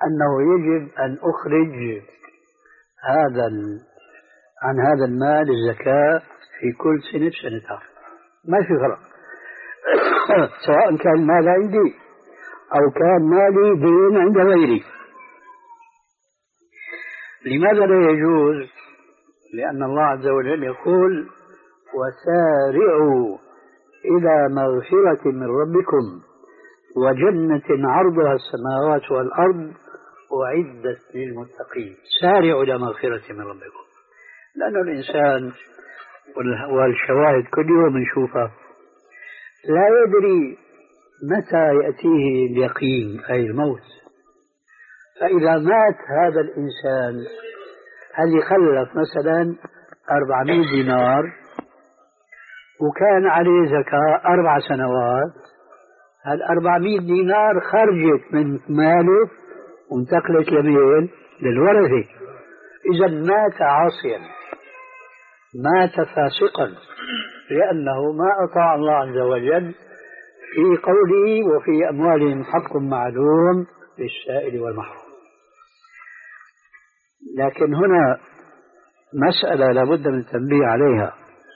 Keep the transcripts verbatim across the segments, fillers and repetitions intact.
أنه يجب أن أخرج هذا عن هذا المال الزكاة في كل سنة بسنتها، ما في فرق. سواء كان مال عندي أو كان مالي دين عند غيري. لماذا لا يجوز؟ لأن الله عز وجل يقول وسارعوا إلى مغفرة من ربكم وجنة عرضها السماوات والأرض أعدت للمتقين. سارعوا إلى مغفرة من ربكم، لأن الإنسان والشواهد كل يوم نشوفها لا يدري متى يأتيه اليقين أي الموت. فإذا مات هذا الإنسان هل يخلف مثلا أربعمائة دينار وكان عليه زكاة أربع سنوات، هل أربعمائة دينار خرجت من ماله وانتقلت لمين؟ للورثة. إذا مات عاصيا، مات فاسقا، لأنه ما أطاع الله عز وجل في قوله وفي أموالهم حق معلوم للسائل والمحروم. لكن هنا مسألة لابد من التنبيه عليها.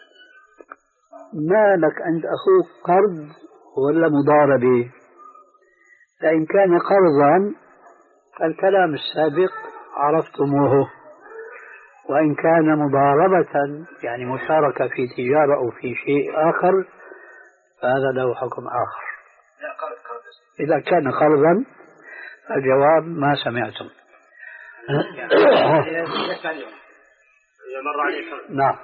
ما لك عند أخوك قرض ولا مضاربة؟ فإن كان قرضا فالكلام السابق عرفتموه، وإن كان مضاربة يعني مشاركة في تجارة أو في شيء آخر فهذا له حكم آخر. إذا كان قرضا الجواب ما سمعتم. نعم.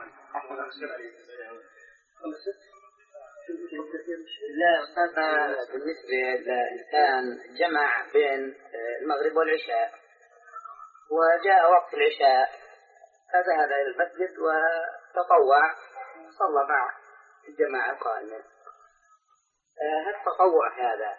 لا أستاذنا، بالنسبة للإنسان جمع بين المغرب والعشاء وجاء وقت العشاء فذهب إلى المسجد وتطوع صلى مع الجماعة قائما. هل التطوع هذا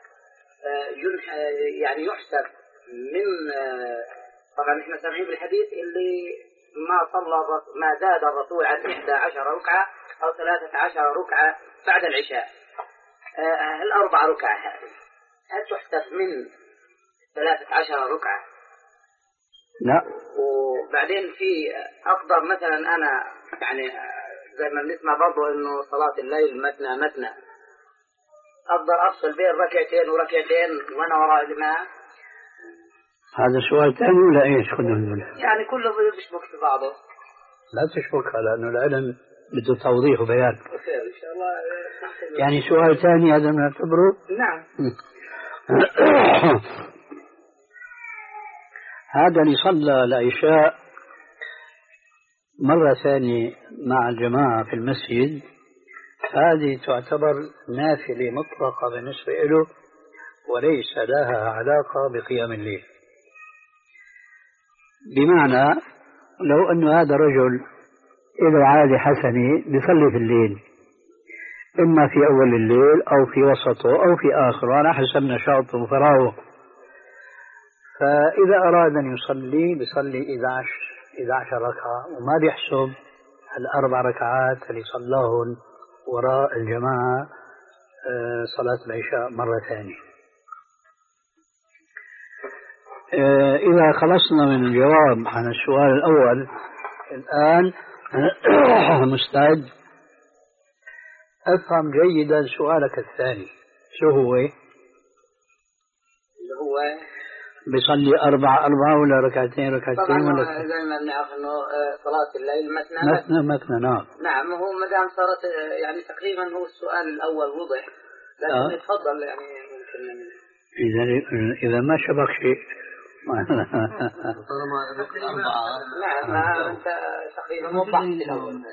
يعني يحسب من، طبعا احنا سامعين بالحديث اللي ما صلى ما زاد الرسول عن إحدى عشر ركعة أو ثلاثة عشر ركعة بعد العشاء، هل أربع ركعة هذه هل تحسب من ثلاثة عشر ركعة؟ لا. وبعدين في أقدر مثلا أنا يعني زي ما بنسمع برضو إنه صلاة الليل مثنى مثنى، أقدر أفصل بين ركعتين وركعتين وأنا وراء الإمام؟ هذا سؤال ثاني ولا إيش؟ يعني كله بيشبك في بعضه. لا تشبكها لأنه العلم بده توضيح وبيان. إن شاء الله. يعني سؤال ثاني هذا نعتبره؟ نعم. هذا اللي صلى العشاء مرة ثانية مع الجماعة في المسجد هذه تعتبر نافلة مطلقة بالنسبة له وليس لها علاقة بقيام الليل. بمعنى لو أن هذا رجل له عادة حسنة بيصلي في الليل إما في أول الليل أو في وسطه أو في آخره على حسب نشاطه وفراغه، فإذا أراد أن يصلي بيصلي إحدى عشرة ركعة وما بيحسب الأربع ركعات اللي صلاهن وراء الجماعة صلاة العشاء مرة ثانية. إذا خلصنا من الجواب عن السؤال الأول الآن مستعد أفهم جيدا سؤالك الثاني. شو هو؟ اللي هو بيصلي أربع أربعة ولا ركعتين ركعتين ولا؟ طبعا زي ما بنعرف إنه صلاة الليل مثنى مثنى مثنى. نعم نعم. هو ما دام صارت يعني تقريبا هو السؤال الأول وضح، لكن آه. يتفضل يعني ممكن. إذا إذا ما شبك شيء. نعم. نعم أنت تقريبا وضحت الأول.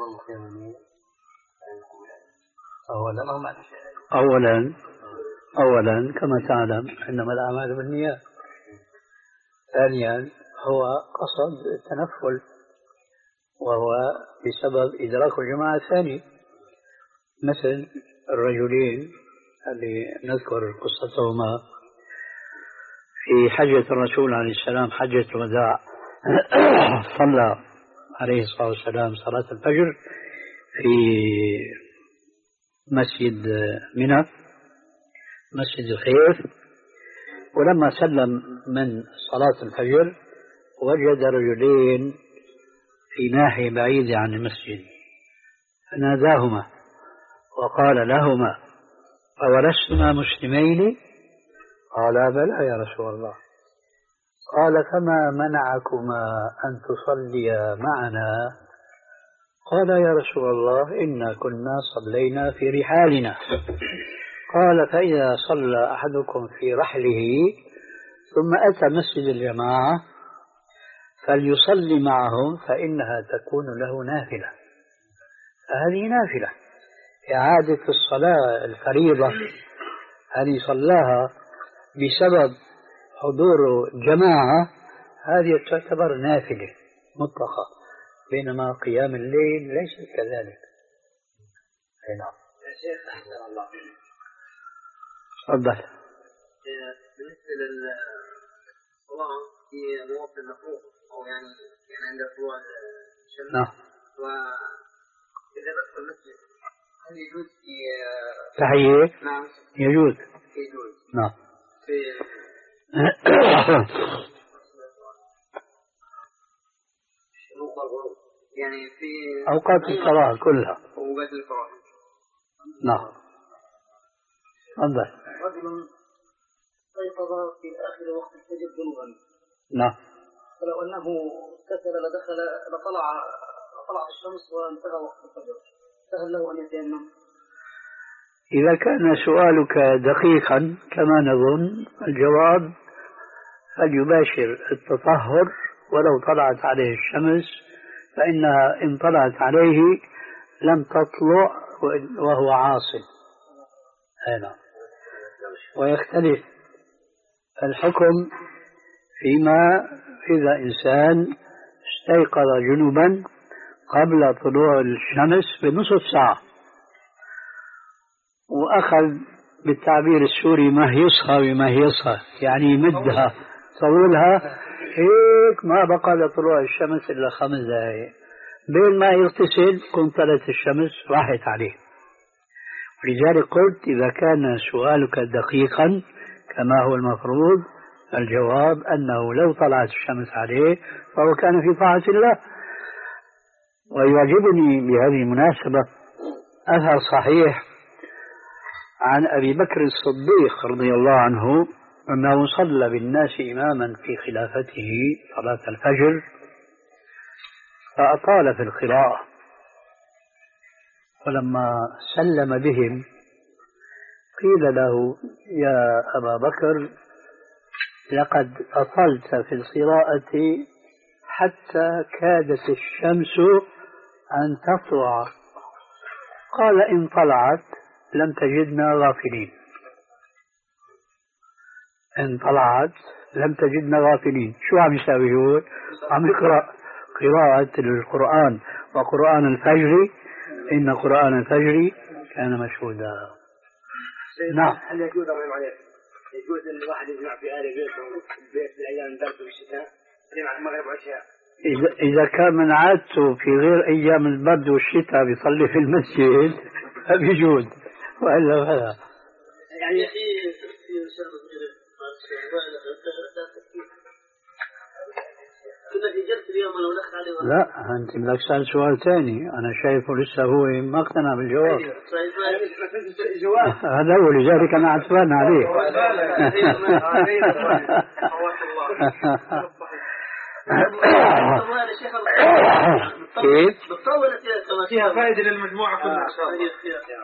أولا أولا أولا كما تعلم إنما الأعمال بالنيات. ثانيا هو قصد التنفل وهو بسبب إدراك الجماعة الثاني، مثل الرجلين اللي نذكر قصتهما في حجة الرسول عليه السلام حجة الوداع. صلى عليه الصلاة والسلام صلاة الفجر في مسجد منى مسجد الخيف، ولما سلم من صلاة الفجر وجد رجلين في ناحية بعيدة عن المسجد فناداهما وقال لهما أولستما مسلمين؟ قالا بلى يا رسول الله. قال فما منعكما أن تصليا معنا؟ قال يا رسول الله إنا كنا صلينا في رحالنا. قال فإذا صلى أحدكم في رحله ثم أتى مسجد الجماعة فليصلي معهم فإنها تكون له نافلة. فهذه نافلة إعادة الصلاة الفريضة هذه صلاها بسبب حضور جماعة هذه تعتبر نافلة مطلقة، بينما قيام الليل ليس كذلك. نعم يا شيخ أحسن الله. تفضل. بالنسبة للصلاة في مواطن المفروض أو يعني يعني عند طلوع الشمس. نعم. وإذا بدخل المسجد هل يجوز في تحية؟ نعم يجوز. يجوز. نعم. في شروق الغروب يعني في أوقات الصلاة كلها. أوقات الفراغ. نعم. تفضل. رجل استيقظ في آخر وقت الفجر جنوبا. نعم. فلو أنه اغتسل لدخل لطلع طلعت الشمس وانتهى وقت الفجر فهل له أن يتيمم؟ إذا كان سؤالك دقيقا كما نظن الجواب فليباشر التطهر ولو طلعت عليه الشمس، فإنها إن طلعت عليه لم تطلع وهو عاصي. هنا ويختلف الحكم فيما إذا إنسان استيقظ جنوبا قبل طلوع الشمس بنصف ساعة وأخذ بالتعبير السوري مهيصها بمهيصها، يعني يمدها طولها هيك ما بقى لطلوع الشمس إلا خمس دقائق، بين ما يغتسل كن طلعت الشمس راحت عليه. ولذلك قلت إذا كان سؤالك دقيقا كما هو المفروض الجواب أنه لو طلعت الشمس عليه فهو كان في طاعة الله. ويعجبني بهذه المناسبة أثر صحيح عن أبي بكر الصديق رضي الله عنه أنه صلى بالناس إماما في خلافته صلاة الفجر فأطال في القراءة، ولما سلم بهم قيل له يا أبا بكر لقد أطلت في القراءة حتى كادت الشمس أن تطلع. قال إن طلعت لم تجدنا غافلين، إن طلعت لم تجدنا غافلين. شو عم يساوي هو؟ عم يقرأ قراءة القرآن وقرآن الفجر إن قرآن الفجر كان مشهودا. نعم. هل يجوز يجوز أن الواحد يجمع في آل بيته بيت الأيام البرد والشتاء يجمع المغرب والعشاء؟ إذا إذا كان من عادته في غير أيام البرد والشتاء بيصلي في المسجد فبيجوز، وإلا فلا. يعني لا أنت بدك تسأل سؤال ثاني، أنا شايفه لسه هو ما اقتنع بالجواب. هذا هو لذلك أنا عتبان عليه. كيف؟ فيها فائدة للمجموعة كلها إن شاء الله.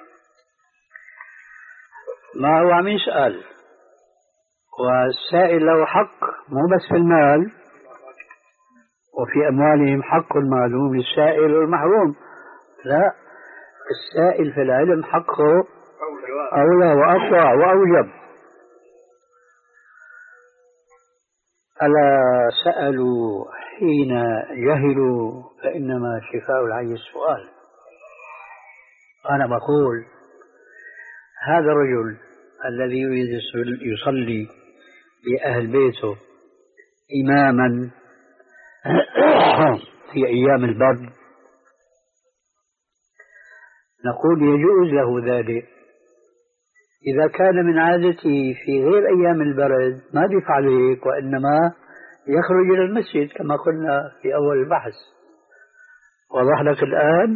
ما هو عم يسأل، والسائل له حق مو بس في المال، وفي أموالهم حق معلوم للسائل والمحروم. لا، السائل في العلم حقه أولى وأقوى وأوجب. ألا سألوا حين جهلوا فإنما شفاء العي السؤال. أنا بقول هذا الرجل الذي يريد يصلي بأهل بيته إماما في أيام البرد نقول يجوز له ذلك إذا كان من عادته في غير أيام البرد ما بيفعل هيك، وإنما يخرج إلى المسجد كما قلنا في أول البحث. واضح لك الآن؟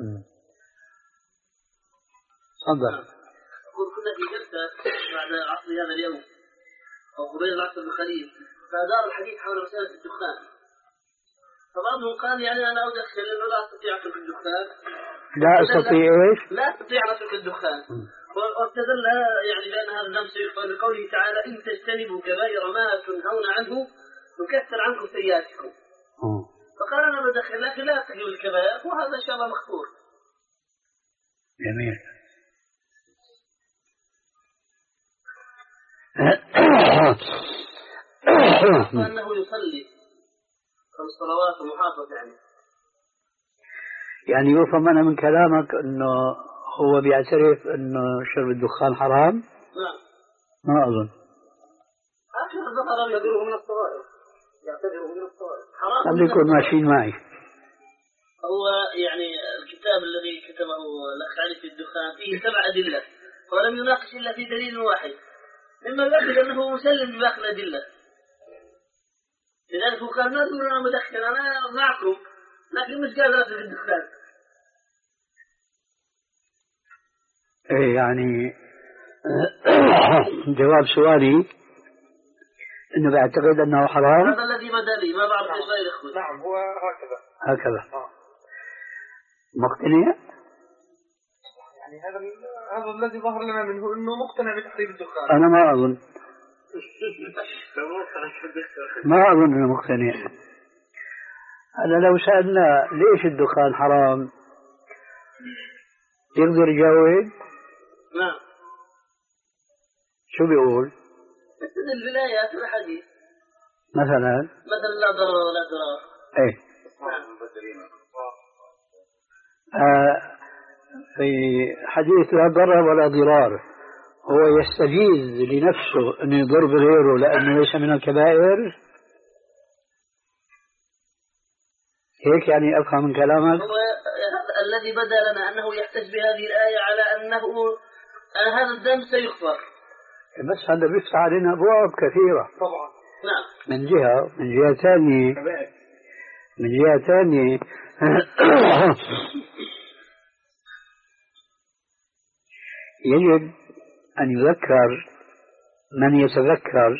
تفضل. أقول كنا في جلسة بعد عصر هذا اليوم أو قبيل العصر بقليل، فدار الحديث حول مسألة الدخان، فبعضهم قال يعني أنا أدخن لأنه لا أستطيع أترك الدخان. لا أستطيع إيش؟ لا أستطيع أن أترك الدخان. واستدل يعني بأن هذا الذنب سيغفر بقوله تعالى إن تجتنبوا كبائر ما تنهون عنه نكفر عنكم سيئاتكم. فقال أنا بدخن لكن لا أترك الكبائر، وهذا إن شاء الله مغفور. جميل. أنه يصلي خمس صلوات ومحافظ يعني. يعني يفهم أنا من كلامك أنه هو بيعترف أنه شرب الدخان حرام؟ نعم. ما أظن. آخر الظهر يعتبره من الصغائر. يعتبره من الصغائر. حرام. خلي يكون ماشيين معي. هو يعني الكتاب الذي كتبه الأخ علي في الدخان فيه سبع أدلة، ولم يناقش إلا في دليل واحد، مما يؤكد أنه مسلم بباقي الأدلة. لذلك هو قال ما تقول أنا مدخن، أنا معكم لكن مش قادر أترك الدخان. إيه يعني جواب سؤالي إنه بيعتقد أنه حرام. هذا الذي بدا لي، ما بعرف إيش غير إخوة. نعم هو هكذا. هكذا. آه. مقتنع؟ يعني هذا هذا الذي ظهر لنا منه إنه مقتنع بتحريم الدخان. أنا ما أظن. ما أظن إنه مقتنع. هذا لو سألنا ليش الدخان حرام يقدر يجاوب؟ نعم. شو بيقول؟ مثل الولايات والحديث. مثلا؟ مثلا لا ضرر ولا ضرار. إيه. نعم. آه في حديث لا ضرر ولا ضرار هو يستجيز لنفسه أن يضر بغيره لأنه ليس من الكبائر. هيك يعني أفهم من كلامك؟ هو الذي بدا لنا أنه يحتج بهذه الآية على أنه أن هذا الذنب سيغفر. بس هذا بيفتح علينا أبواب كثيرة. طبعا. نعم. من جهة من جهة ثانية من جهة ثانية يجب أن يذكر من يتذكر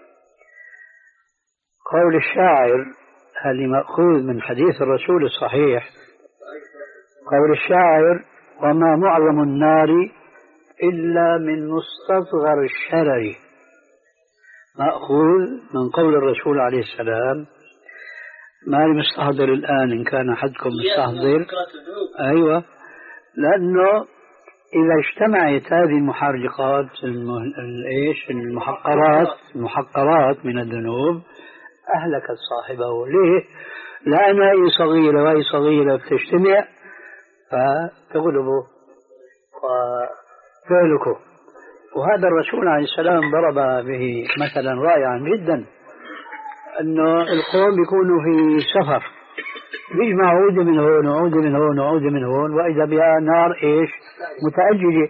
قول الشاعر هذه مأخوذ من حديث الرسول الصحيح. قول الشاعر وما معظم النار إلا من مستصغر الشرر، مأخوذ من قول الرسول عليه السلام. ما لي مستحضر الآن إن كان أحدكم مستحضر. أيوة، لأنه إذا اجتمعت هذه المحرقات الإيش المحقرات المحقرات من الذنوب أهلكت صاحبه. ليه؟ لأن هي صغيرة وهي صغيرة بتجتمع فتغلبه وتهلكه. وهذا الرسول عليه السلام ضرب به مثلا رائعا جدا، أنه القوم بيكونوا في سفر بيجمعوا عودة من هون وعودة من هون وعودة من هون وإذا بها نار إيش متأججة.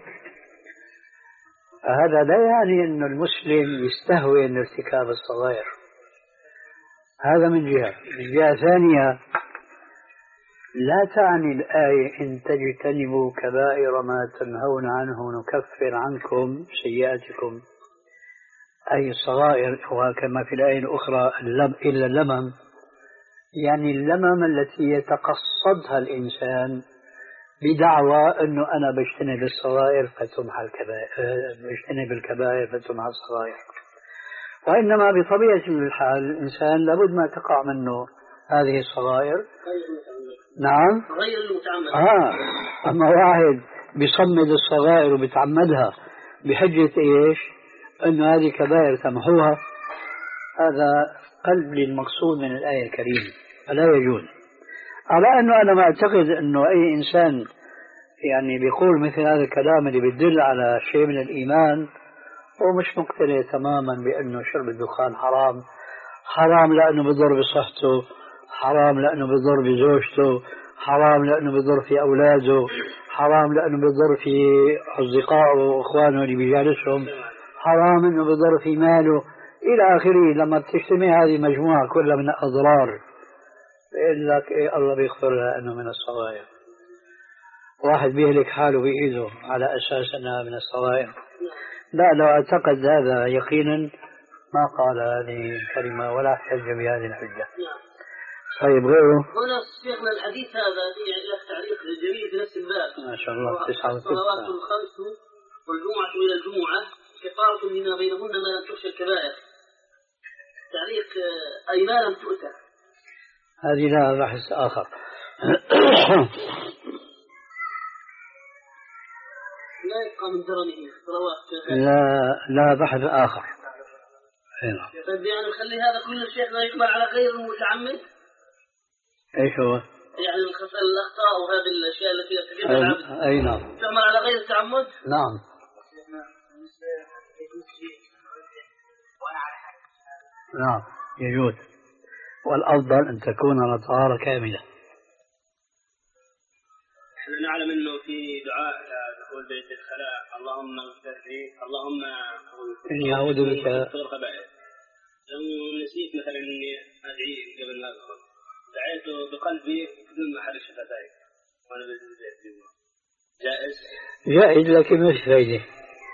هذا لا يعني أن المسلم يستهون ارتكاب الصغائر. هذا من جهة. من جهة ثانية لا تعني الآية إن تجتنبوا كبائر ما تنهون عنه نكفر عنكم سيئاتكم، أي الصغائر. وكما في الآية الأخرى إلا اللمم، يعني اللمم التي يتقصدها الإنسان بدعوى أنه أنا بجتنب الصغائر فتمحى الكبائر، بجتنب الكبائر فتمحى الصغائر. وإنما بطبيعة الحال الإنسان لابد ما تقع منه هذه الصغائر. نعم. غير المتعمد. آه. أما واحد بيصمد الصغائر وبتعمدها بحجة إيش أن هذه كبائر تمحوها، هذا قلب للمقصود من الآية الكريمة، فلا يجوز. على أنه أنا ما أعتقد أنه أي إنسان يعني بيقول مثل هذا الكلام اللي بيدل على شيء من الإيمان هو مش مقتنع تماما بأنه شرب الدخان حرام. حرام لأنه بضر بصحته، حرام لأنه بضر بزوجته، حرام لأنه بضر في أولاده، حرام لأنه بيضر في أصدقائه وإخوانه اللي بيجالسهم، حرام أنه بيضر في ماله إلى آخره. لما بتجتمع هذه مجموعة كلها من الأضرار بيقول لك إيه الله بيغفر لها أنه من الصغائر. واحد بيهلك حاله بإيده على أساس أنها من الصغائر. لا، لو اعتقد هذا يقينا ما قال هذه الكلمة ولا احتج بهذه الحجة. طيب غيره؟ هنا شيخنا الحديث هذا له تعليق جميل في نفس الباب. ما شاء الله. تسعة وستة. الصلوات الخمس والجمعة إلى الجمعة كفارة لما بينهن ما لم تخشى الكبائر. تعليق أي ما لم تؤتى. هذه لها بحث آخر. لا يبقى من درنه صلوات. لا لا بحث آخر. هنا. طيب يعني نخلي هذا كل الشيخ لا يقبل على غير المتعمد. ايش هو؟ يعني الأخطاء وهذه الأشياء التي يرتكبها العبد. أي نعم. تعمل على غير التعمد؟ نعم. نعم يجوز، والأفضل أن تكون على طهارة كاملة. احنا نعلم انه في دعاء دخول بيت الخلاء اللهم اغفر لي اللهم اني اعوذ بك من الخبائث. لو نسيت مثلا اني ادعي قبل ما ادخل دعيت بقلبي بدون ما احرك شفتاي وانا بالبيت جائز؟ جائز لكن مش فايدة.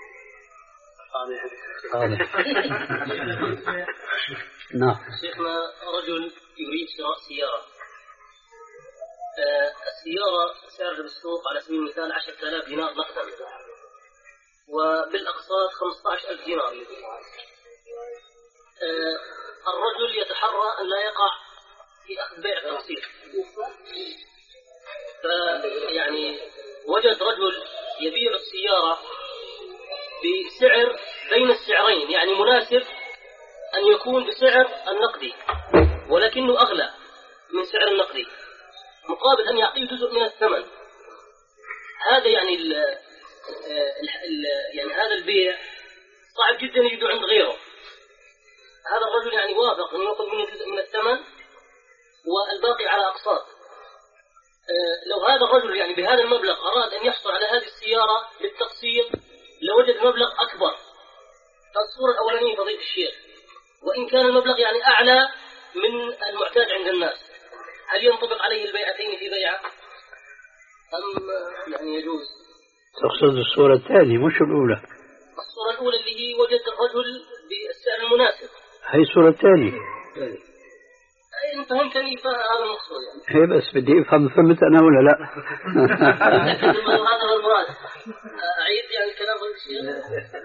نعم. شيخنا رجل يريد شراء سيارة. آه السيارة سعرها بالسوق على سبيل المثال عشرة آلاف دينار نقدا، وبالأقساط خمسة عشر ألف دينار. آه الرجل يتحرى أن لا يقع في أخذ بيع تقسيط، فيعني وجد رجل يبيع السيارة بسعر بين السعرين، يعني مناسب أن يكون بسعر النقدي ولكنه أغلى من سعر النقدي، مقابل أن يعطيه جزء من الثمن. هذا يعني ال ال يعني هذا البيع صعب جدا يجد عند غيره. هذا الرجل يعني وافق أن يأخذ منه جزء من الثمن والباقي على أقساط. لو هذا الرجل يعني بهذا المبلغ أراد أن يحصل على هذه السيارة بالتقسيط لوجد مبلغ أكبر. الصورة الأولانية فضيلة الشيخ، وإن كان المبلغ يعني أعلى من المعتاد عند الناس، هل ينطبق عليه البيعتين في بيعة أم يعني يجوز؟ تقصد الصورة الثانية مش الأولى؟ الصورة الأولى اللي هي وجد الرجل بالسعر المناسب. هي الصورة الثانية. أي أنت فهمتني، فهذا المقصود يعني. هي بس بدي أفهم فهمت أنا ولا لا؟ هذا هو المراد. أعيد يعني كلام الشيخ.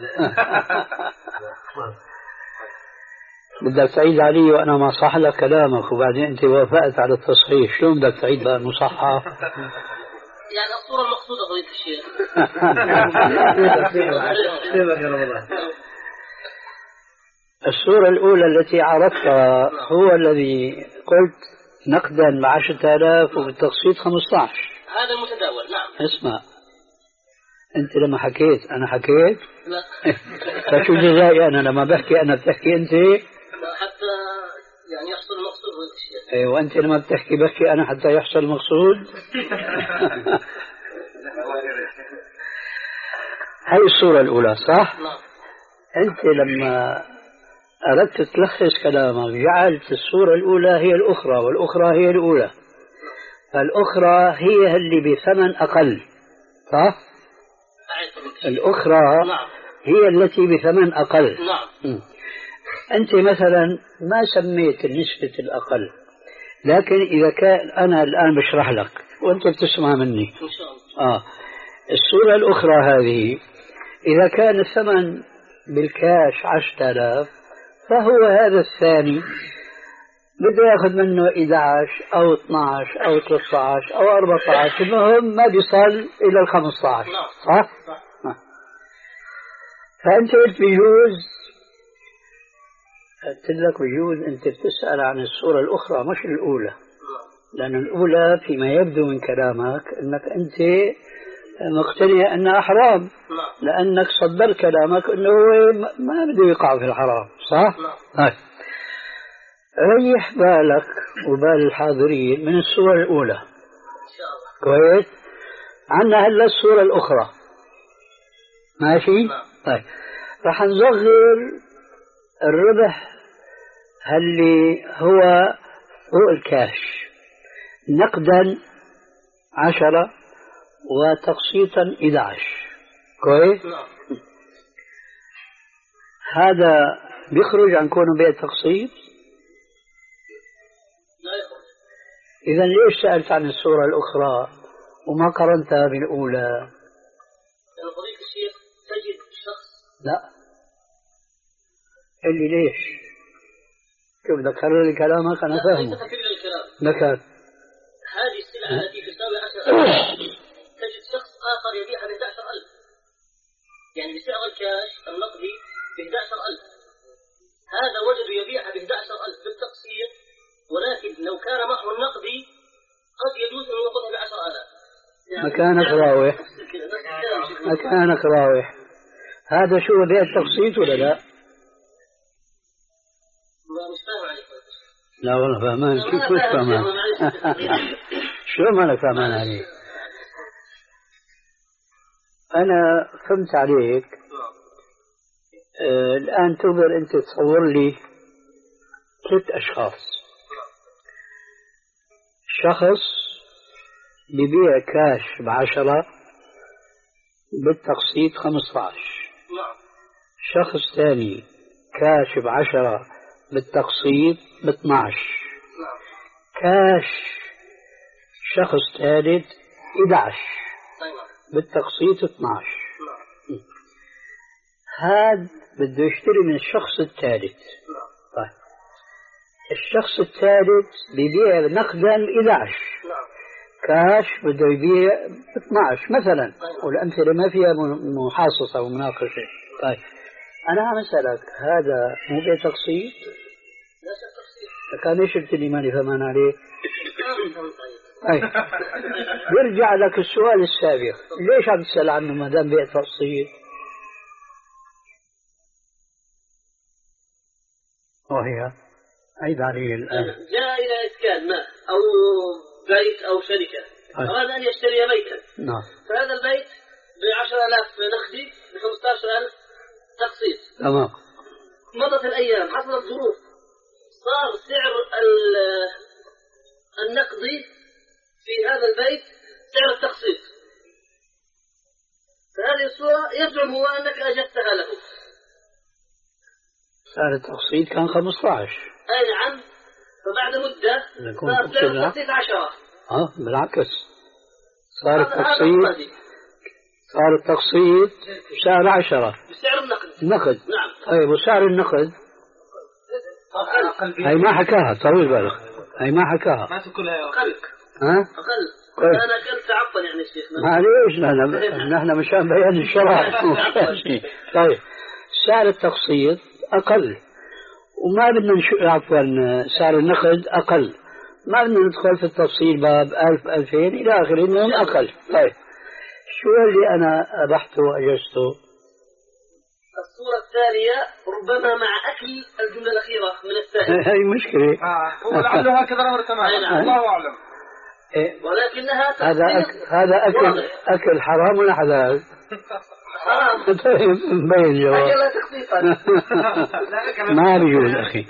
بدك تعيد علي وأنا ما صح لك كلامك وبعدين أنت وافقت على التصحيح، شلون بدك تعيد بقى المصحح؟ يعني الصورة المقصودة فضيلة الشيخ. الصورة الأولى التي عرفتها هو الذي قلت نقدا بعشرة آلاف وبالتقسيط خمسة عشر. هذا المتداول. نعم. اسمع، أنت لما حكيت أنا حكيت؟ لا. فشو جزائي أنا لما بحكي أنا بتحكي أنت؟ حتى يعني يحصل المقصود فضيلة الشيخ. أي وأنت لما بتحكي بحكي أنا حتى يحصل المقصود. هاي الصورة الأولى صح؟ نعم. أنت لما أردت تلخص كلامك جعلت الصورة الأولى هي الأخرى والأخرى هي الأولى، فالأخرى هي اللي بثمن أقل صح؟ الأخرى نعم. هي التي بثمن أقل. نعم. أنت مثلا ما سميت النسبة الأقل، لكن إذا كان أنا الآن بشرح لك وأنت بتسمع مني إن شاء الله. آه. الصورة الأخرى هذه إذا كان الثمن بالكاش عشرة آلاف فهو هذا الثاني بده ياخذ منه إحدى عشر أو اثني عشر أو ثلاثة عشر أو أربعة عشر، المهم ما بيصل إلى ال خمسة عشر. صح؟ صح. فأنت قلت بيجوز، قلت لك بيجوز أنت بتسأل عن الصورة الأخرى مش الأولى، لأن الأولى فيما يبدو من كلامك أنك أنت مقتنع أنها حرام، لأنك صدر كلامك أنه ما بده يقع في الحرام صح؟ هاي. ريح بالك وبال الحاضرين من الصورة الأولى كويس؟ عندنا هلا الصورة الأخرى ماشي؟ طيب راح نصغر الربح اللي هو فوق الكاش نقدا عشرة وتقسيطا إحدى عشر. كويس؟ هذا بيخرج عن كونه بيع تقسيط؟ إذا ليش سألت عن الصورة الأخرى وما قارنتها بالأولى؟ يا فضيلة الشيخ تجد شخص لا اللي ليش؟ شوف بدك تكرر لي كلامك أنا فاهمه. ليس تكرير الكلام. ذكر هذه السلعة التي تساوي عشرة ألف تجد شخص آخر يبيعها ب إحدى عشرة ألف، يعني بسعر الكاش النقدي ب إحدى عشرة ألف. هذا وجد يبيعها ب إحدى عشرة ألف بالتقسيط، ولكن لو كان معه النقدي قد يجوز أن يوقفها ب عشرة آلاف. يعني مكانك راوح مكانك راوح. هذا شو بيع التقسيط ولا لا؟ مش فاهم عليك. لا والله فهمان. كيف مش فهمان؟ شو مالك فهمان عليك؟ أنا فهمت عليك. آه الآن تقدر أنت تصور لي ثلاث أشخاص. شخص ببيع كاش بعشرة بالتقسيط خمسة عشر. شخص ثاني كاش بعشرة بالتقسيط باثنى عشر. كاش شخص ثالث إحدى عشر بالتقسيط اثنى عشر. هذا بده يشتري من الشخص الثالث. طيب الشخص الثالث بيبيع نقدا إحدى عشر، كاش بده يبيع اثنى عشر مثلا، والأمثلة ما فيها محاصصة ومناقشة. طيب أنا عم أسألك هذا مو بيع تقسيط؟ لا تقسيط. كان ليش قلت لي ماني فهمان عليك؟ أي يرجع لك السؤال السابق، ليش عم تسأل عنه ما دام بيع تقسيط؟ وهي عيد علي الآن. جاء إلى إسكان ما أو بيت أو شركة، أراد أن يشتري بيتا. نعم. فهذا البيت بعشرة آلاف نقدي بخمسة عشر ألف تقسيط. تمام. مضت الأيام، حصلت ظروف، صار سعر النقدي في هذا البيت سعر التقسيط. فهذه الصورة يزعم هو أنك أجدتها له. سعر التقسيط كان خمسة عشر. أي نعم. فبعد مدة صار سعر التقسيط عشرة. اه بالعكس صار التقسيط صار التقسيط سعر عشرة بسعر النقد. نقد. نعم. طيب وسعر النقد هي ما حكاها، طويل بالك، هي ما حكاها. ما تقولها أقل. ها؟ أقل. أنا كنت عفوا يعني الشيخ. معليش نحن نحن مشان بيان الشرع. طيب سعر التقسيط أقل، وما بدنا نشوف عفوا سعر النقد أقل، ما بدنا ندخل في التفصيل باب ألف ألفين إلى آخره إنهم أقل. طيب شو اللي أنا أبحته وأجزته؟ الصورة الثانية ربما مع أكل الجملة الأخيرة من الثانية. هي مشكلة. آه هو لعله هكذا الأمر تماما. الله أعلم. إيه؟ ولكنها هذا أكل هذا أكل أكل حرام ولا حلال؟ حرام. طيب مبين جواب. أكل تخطيطا. ما بيجوز أخي.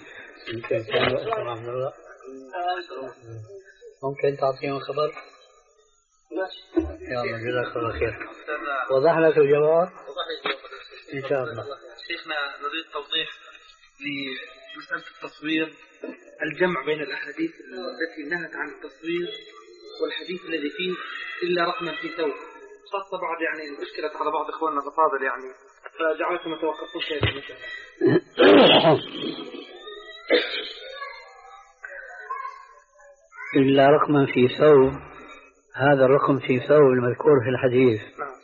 ممكن تعطيهم خبر؟ ماشي. يلا جزاك الله خير. وضح لك الجواب؟ إن شاء الله. شيخنا نريد توضيح لمسألة التصوير، الجمع بين الأحاديث التي نهت عن التصوير والحديث الذي فيه إلا رقما في ثوب. خاصة بعد يعني أشكلت على بعض إخواننا الأفاضل يعني، فدعوتهم يتوقفون شيئا مثلا. إلا رقما في ثوب، هذا الرقم في ثوب المذكور في الحديث.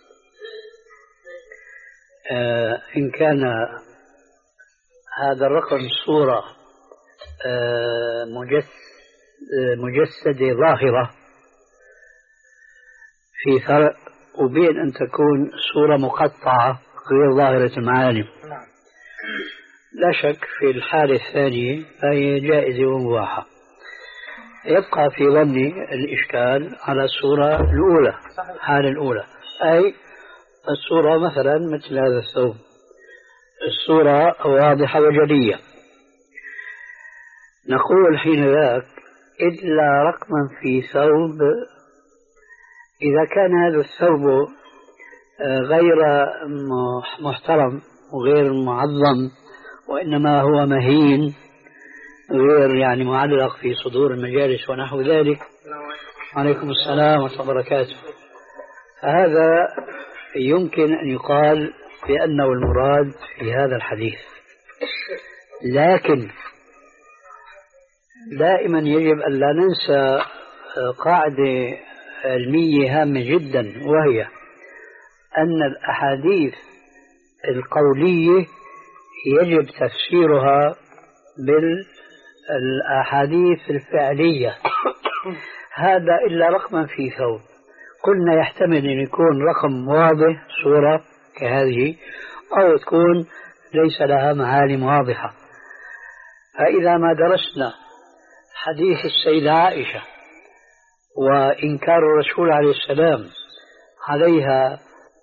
آه إن كان هذا الرقم صورة آه مجس مجسدة ظاهرة، في فرق وبين أن تكون صورة مقطعة غير ظاهرة المعالم. لا شك في الحالة الثانية فهي جائزة ومباحة. يبقى في ظني الإشكال على الصورة الأولى، الحالة الأولى، أي الصورة مثلا مثل هذا الثوب، الصورة واضحة وجلية، نقول حين ذاك إلا رقما في ثوب. إذا كان هذا الثوب غير محترم وغير معظم وإنما هو مهين غير يعني معلق في صدور المجالس ونحو ذلك. عليكم السلام ورحمة الله وبركاته. هذا يمكن أن يقال بأنه المراد في هذا الحديث، لكن دائما يجب أن لا ننسى قاعدة علمية هامة جدا، وهي أن الأحاديث القولية يجب تفسيرها بالأحاديث الفعلية. هذا إلا رقما في ثوب، قلنا يحتمل أن يكون رقم واضح صورة كهذه، أو تكون ليس لها معالم واضحة. فإذا ما درسنا حديث السيدة عائشة وإنكار الرسول عليه السلام عليها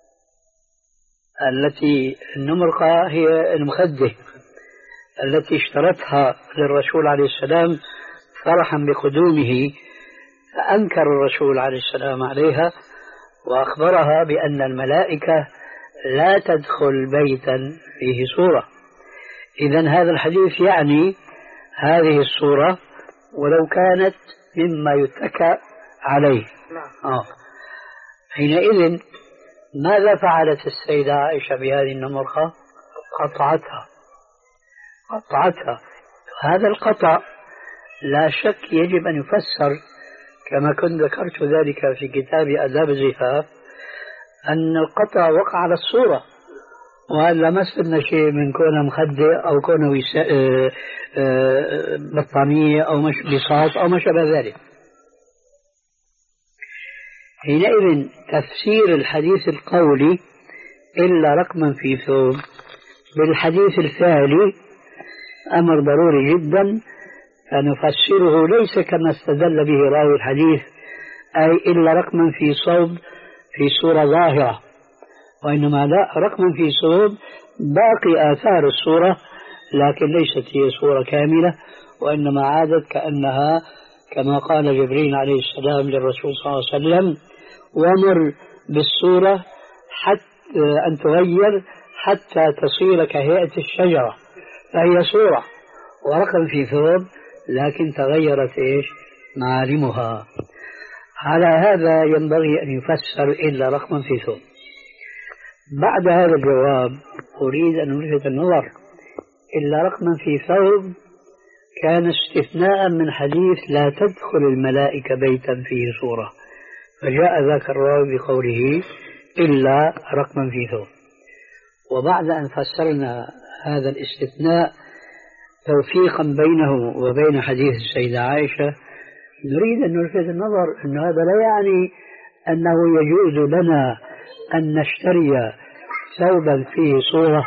التي النمرقة هي المخدة التي اشترتها للرسول عليه السلام فرحا بقدومه، فأنكر الرسول عليه السلام عليها وأخبرها بأن الملائكة لا تدخل بيتا فيه صورة. إذن هذا الحديث يعني هذه الصورة ولو كانت مما يتكى عليه. آه. حينئذ ماذا فعلت السيدة عائشة بهذه النمرقة؟ قطعتها قطعتها. هذا القطع لا شك يجب أن يفسر كما كنت ذكرت ذلك في كتاب آداب الزفاف، أن القطع وقع على الصورة، وإلا ما استفدنا شيء من كونه مخدة أو كونه بطانية أو مش بساط أو ما شابه ذلك. حينئذ تفسير الحديث القولي إلا رقما في ثوب بالحديث الفعلي أمر ضروري جدا، فنفسره ليس كما استدل به راوي الحديث أي إلا رقما في صوب في صورة ظاهرة، وإنما لا، رقما في صوب باقي آثار الصورة لكن ليست هي صورة كاملة، وإنما عادت كأنها كما قال جبريل عليه السلام للرسول صلى الله عليه وسلم: ومر بالصورة حتى أن تغير حتى تصير كهيئة الشجرة، فهي صورة ورقم في ثوب لكن تغيرت إيش معالمها. على هذا ينبغي أن يفسر إلا رقما في ثوب. بعد هذا الجواب أريد أن ألفت النظر، إلا رقما في ثوب كان استثناء من حديث لا تدخل الملائكة بيتا فيه صورة، فجاء ذاك الراوي بقوله إلا رقما في ثوب. وبعد أن فسرنا هذا الاستثناء توفيقا بينه وبين حديث السيدة عائشة، نريد أن نلفت النظر أن هذا لا يعني أنه يجوز لنا أن نشتري ثوبا فيه صورة،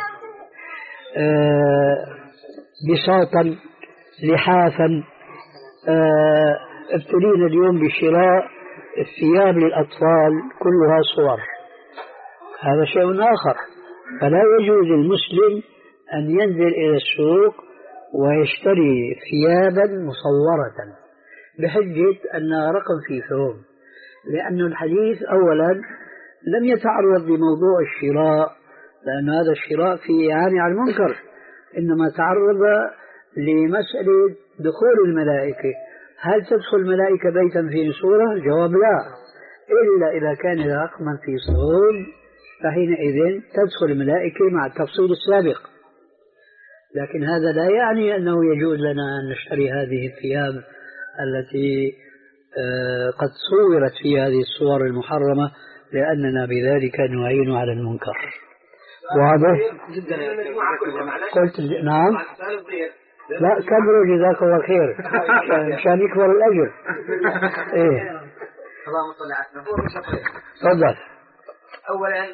آه بساطا، لحافا. آه ابتلينا اليوم بشراء الثياب للأطفال كلها صور، هذا شيء آخر. فلا يجوز للمسلم أن ينزل إلى السوق ويشتري ثيابا مصورة بحجة أنها رقم في ثوب، لأن الحديث أولا لم يتعرض لموضوع الشراء، لأن هذا الشراء فيه إعانة على المنكر، إنما تعرض لمسألة دخول الملائكة. هل تدخل الملائكة بيتا فيه صورة؟ جواب لا، إلا إذا كان رقما في صوب، فحينئذ تدخل الملائكة مع التفصيل السابق. لكن هذا لا يعني أنه يجوز لنا أن نشتري هذه الثياب التي قد صورت في هذه الصور المحرمة، لأننا بذلك نعين على المنكر. واضح؟ قلت نعم. لا كبروا جزاك الله خير عشان يكبر الأجر. إيه. اللهم صل على سيدنا. تفضل. أولا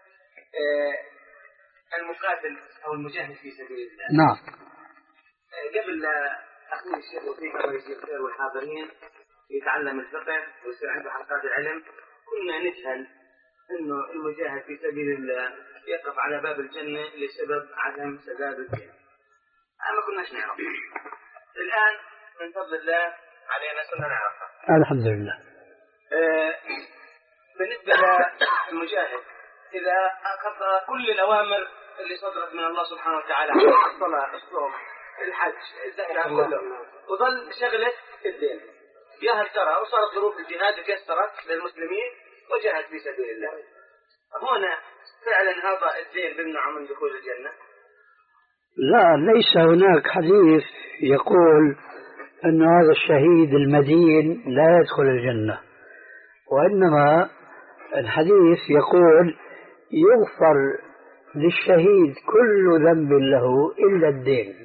المقاتل أو المجاهد في سبيل الله. نعم. قبل أخوي الشيخ وفيق ويجزيه الخير والحاضرين، يتعلم الفقه ويصير عنده حلقات العلم، كنا نجهل انه المجاهد في سبيل الله يقف على باب الجنة لسبب عدم سداد الدين. ما كناش نعرف. الآن من فضل الله علينا صرنا نعرفها. الحمد لله. آه بالنسبة للمجاهد إذا أخذ كل الأوامر اللي صدرت من الله سبحانه وتعالى، الصلاة، الصوم، الحج، الزكاة، كله، وظل شغلة الدين، جاهد ترى وصارت ظروف الجهاد تيسرت للمسلمين وجاهد في سبيل الله. هنا فعلا هذا الدين بيمنعه من دخول الجنة؟ لا، ليس هناك حديث يقول أن هذا الشهيد المدين لا يدخل الجنة، وإنما الحديث يقول يغفر للشهيد كل ذنب له إلا الدين،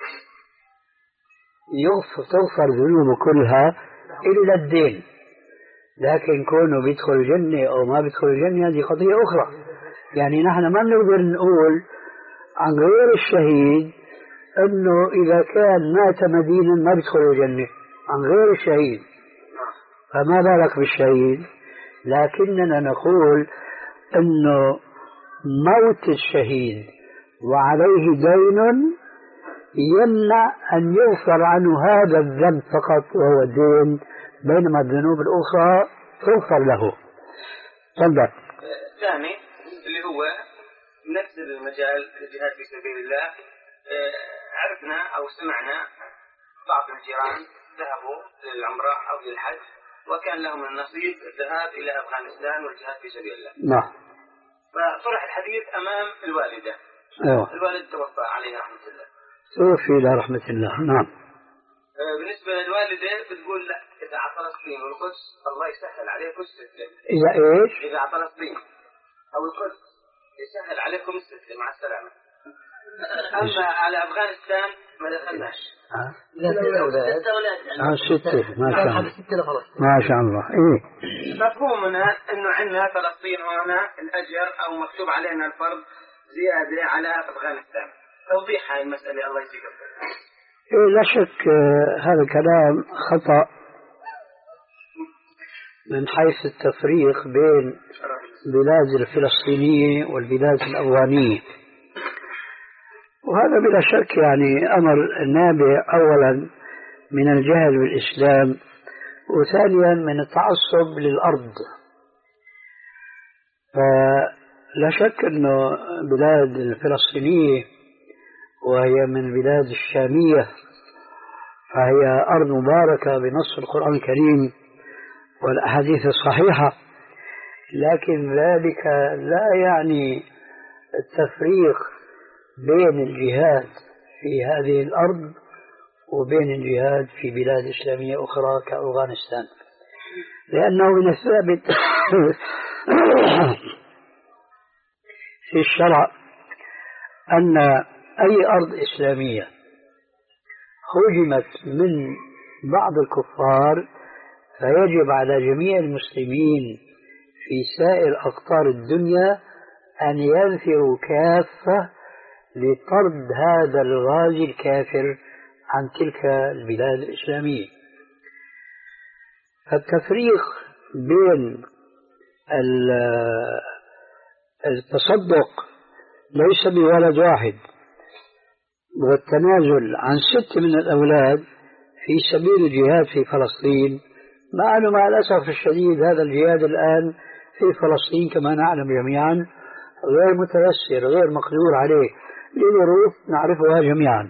يغفر تغفر ذنوبه كلها إلا الدين، لكن كونه بيدخل الجنة أو ما بيدخل الجنة هذه قضية أخرى. يعني نحن ما نقدر نقول عن غير الشهيد أنه إذا كان مات مدينا ما بيدخل الجنة، عن غير الشهيد، فما بالك بالشهيد. لكننا نقول أنه موت الشهيد وعليه دين يمنع أن يغفر عنه هذا الذنب فقط وهو الدين، بينما الذنوب الأخرى تغفر له. تفضل. ثاني اللي هو نفس المجال الجهاد في سبيل الله، عرفنا أو سمعنا بعض الجيران ذهبوا للعمرة أو للحج وكان لهم النصيب الذهاب إلى أفغانستان والجهاد في سبيل الله. نعم. فطرح الحديث أمام الوالدة. أيوة. الوالد توفى عليه رحمة الله. توفي إلى رحمة الله. نعم. بالنسبة للوالدة بتقول لا، إذا على فلسطين والقدس الله يسهل عليكم السلم. إذا إيش؟ إذا على فلسطين أو القدس يسهل عليكم السلم، مع السلامة. أما على أفغانستان ما دخلناش. ها؟ ستة أولاد. آه ستة، ما شاء الله. ما شاء الله. إيه. مفهومنا إنه عندنا فلسطين هنا الأجر أو مكتوب علينا الفرض زيادة على أفغانستان. توضيح هاي المسألة الله يجزيك الخير. إيه لا شك آه هذا الكلام خطأ من حيث التفريق بين البلاد الفلسطينية والبلاد الأفغانية، وهذا بلا شك يعني أمر نابع أولا من الجهل بالإسلام، وثانيا من التعصب للأرض. فلا شك أنه بلاد الفلسطينية وهي من البلاد الشامية فهي أرض مباركة بنص القرآن الكريم والأحاديث الصحيحة، لكن ذلك لا يعني التفريق بين الجهاد في هذه الأرض وبين الجهاد في بلاد إسلامية أخرى كأفغانستان، لأنه من الثابت في الشرع أن أي أرض إسلامية هجمت من بعض الكفار فيجب على جميع المسلمين في سائر أقطار الدنيا أن ينفروا كافة لطرد هذا الغازي الكافر عن تلك البلاد الإسلامية. فالتفريق بين التصدق ليس بولد واحد والتنازل عن ست من الأولاد في سبيل الجهاد في فلسطين، مع أنه مع الأسف الشديد هذا الجهاد الآن في فلسطين كما نعلم جميعا غير متيسر، غير مقدور عليه لظروف نعرفها جميعا.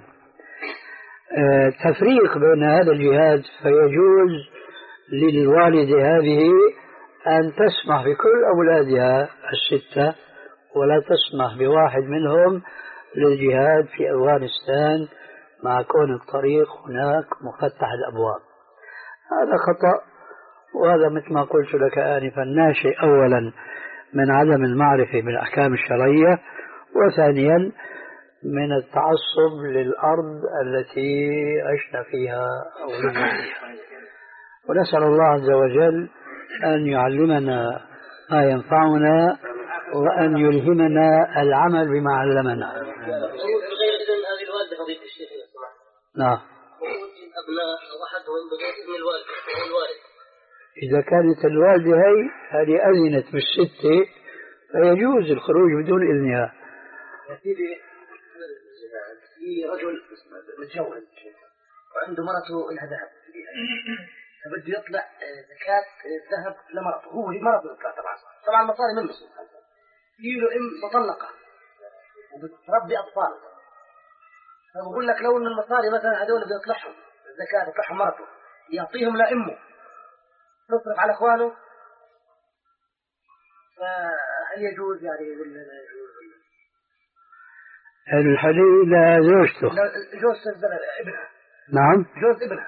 تفريق بين هذا الجهاد فيجوز للوالدة هذه أن تسمح بكل أولادها الستة ولا تسمح بواحد منهم للجهاد في أفغانستان مع كون الطريق هناك مفتح الأبواب. هذا خطأ، وهذا مثل ما قلت لك آنفا ناشئ أولا من عدم المعرفة بالأحكام الشرعية، وثانيا من التعصب للأرض التي عشنا فيها أو فيها. ونسأل الله عز وجل أن يعلمنا ما ينفعنا وأن يلهمنا العمل بما علمنا. بغير إذن هذه الوالدة فضيلة الشيخ. نعم. أبناء واحد من الوالد والوالد. إذا كانت الوالدة هي هذه أذنت بالستة فيجوز الخروج بدون إذنها. يا سيدي في رجل متجوز وعنده مرته لها ذهب فبده يطلع زكاة الذهب لمرته، هو مرته يطلع طبعا طبعا المصاري منه يجي له ام مطلقة وبتربي أطفال، فبقول لك لو ان المصاري مثلا هذول بده يطلعهم الزكاة يطلعهم مرته يعطيهم لأمه تصرف على اخوانه، فهل يجوز يعني ولا لا يجوز؟ الحليل لزوجته. جوز ابنها. نعم. جوز ابنها.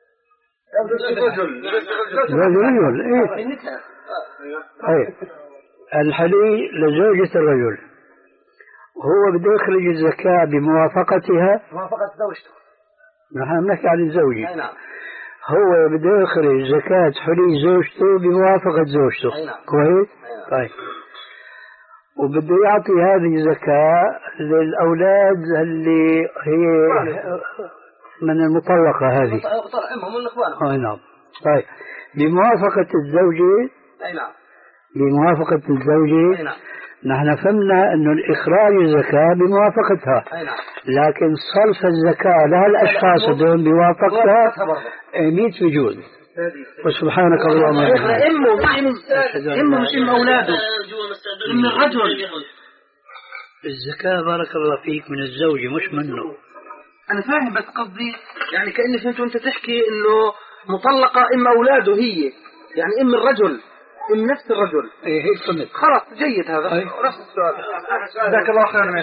رجل. رجل. إيه. طيب. الحليل لزوجة الرجل هو بده يخرج الزكاة بموافقتها. موافقة زوجته. نحن نحكي عن الزوجة. نعم. هو بده يخرج زكاة حلي زوجته بموافقة زوجته. نعم. كويس؟ طيب. وبده يعطي هذه الزكاة للأولاد اللي هي من المطلقة هذه. أمهم من إخوانهم. أي نعم. طيب بموافقة الزوجة. أي نعم. بموافقة الزوجة. أي نعم. نحن فهمنا إنه الإخراج الزكاة بموافقتها. أي نعم. لكن صرف الزكاة لها الأشخاص دون بموافقتها ميت بجوز. وسبحانك اللهم وبحمدك. إمه مش إمه مش إم أولاده. من الرجل. الزكاة بارك الله فيك من الزوجة مش منه. أنا فاهم بس قصدي يعني كأني فهمت وأنت تحكي إنه مطلقة إم أولاده هي يعني إم الرجل إم نفس الرجل. إيه هيك فهمت. خلاص جيد هذا. نفس السؤال. جزاك الله خيرا يا